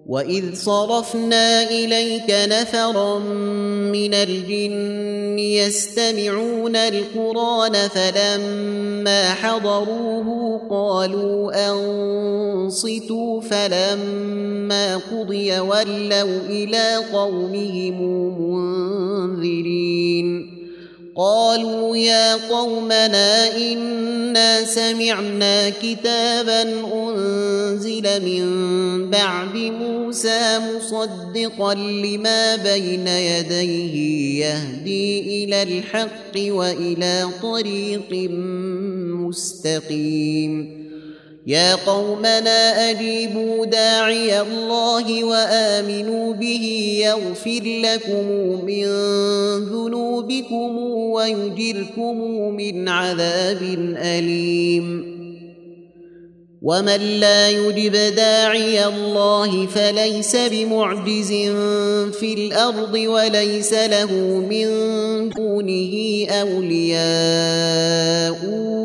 وإذ صرفنا إليك نفرا من الجن يستمعون القرآن فلما حضروه قالوا أنصتوا فلما قضي ولوا إلى قومهم منذرين قالوا يا قومنا إنا سمعنا كتابا أنزل من بعد موسى مصدقا لما بين يديه يهدي إلى الحق وإلى طريق مستقيم يا قومنا أجيبوا داعي الله وآمنوا به يغفر لكم من ذنوبكم ويجركم من عذاب أليم ومن لا يجب داعي الله فليس بمعجز في الأرض وليس له من دونه أولياء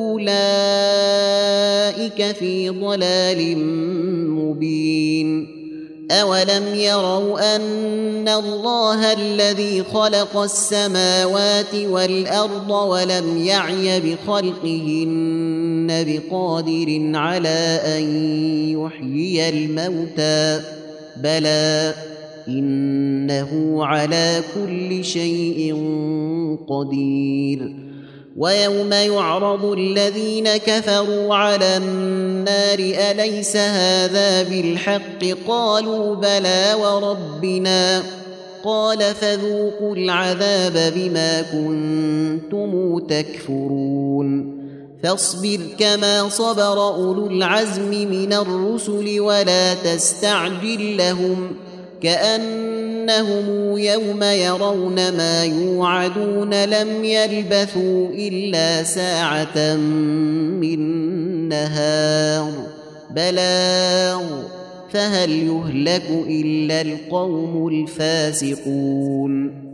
أولئك في ضلال مبين أولم يروا أن الله الذي خلق السماوات والأرض ولم يعي بخلقهن بقادر على أن يحيي الموتى بلى إنه على كل شيء قدير ويوم يعرض الذين كفروا على النار أليس هذا بالحق قالوا بلى وربنا قال فذوقوا العذاب بما كنتم تكفرون فاصبر كما صبر أولو العزم من الرسل ولا تستعجل لهم كأنهم يوم يرون ما يوعدون لم يلبثوا إلا ساعة من نهار بلاغ فهل يهلك إلا القوم الفاسقون